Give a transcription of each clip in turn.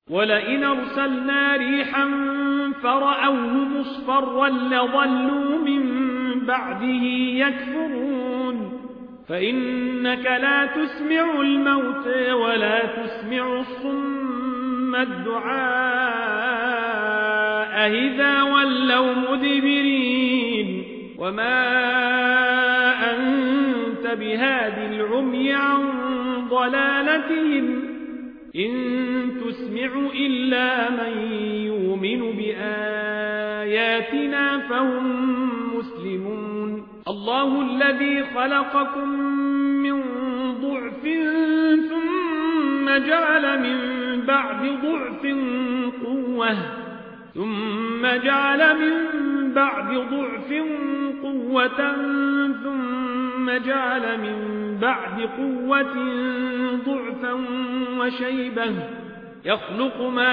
ولئن أرسلنا ريحا فرأوه مصفرا لظلوا من بعده يكفرون فإنك لا تسمع الموتى ولا تسمع الصم الدعاء إذا ولوا مدبرين وما أنت بهاد العمي عن ضلالتهم إن تسمع إلا من يؤمن بآياتنا فهم مسلمون الله الذي خلقكم من ضعف ثم جعل من بعد ضعف قوة ثم جعل من بعد ضعف قوة ثم جعل من بعد قوة ضعفا وشيبة يخلق ما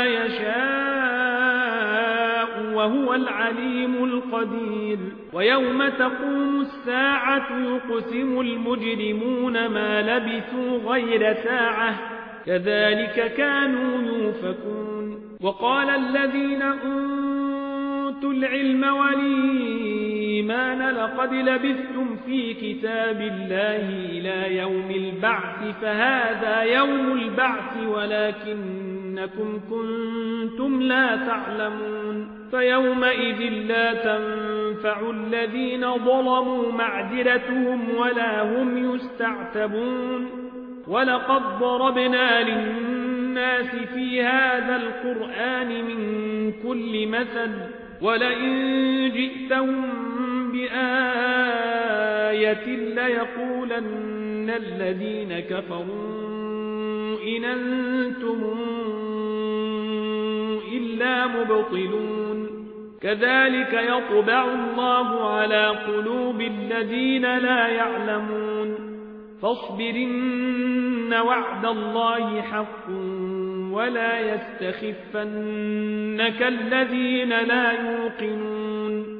يشاء وهو العليم القدير ويوم تقوم الساعة يقسم المجرمون ما لبثوا غير ساعة كذلك كانوا يؤفكون وقال الذين أوتوا العلم والإيمان لقد لبثتم في كتاب الله إلى يوم البعث فهذا يوم البعث ولكنكم كنتم لا تعلمون فيومئذ لا تنفع الذين ظلموا معذرتهم ولا هم يستعتبون ولقد ضربنا للناس في هذا القرآن من كل مثل ولئن جئتهم بآية ليقولن الذين كفروا إن أنتم إلا مبطلون كذلك يطبع الله على قلوب الذين لا يعلمون فاصبر إن وعد الله حق ولا يستخفنك الذين لا يوقنون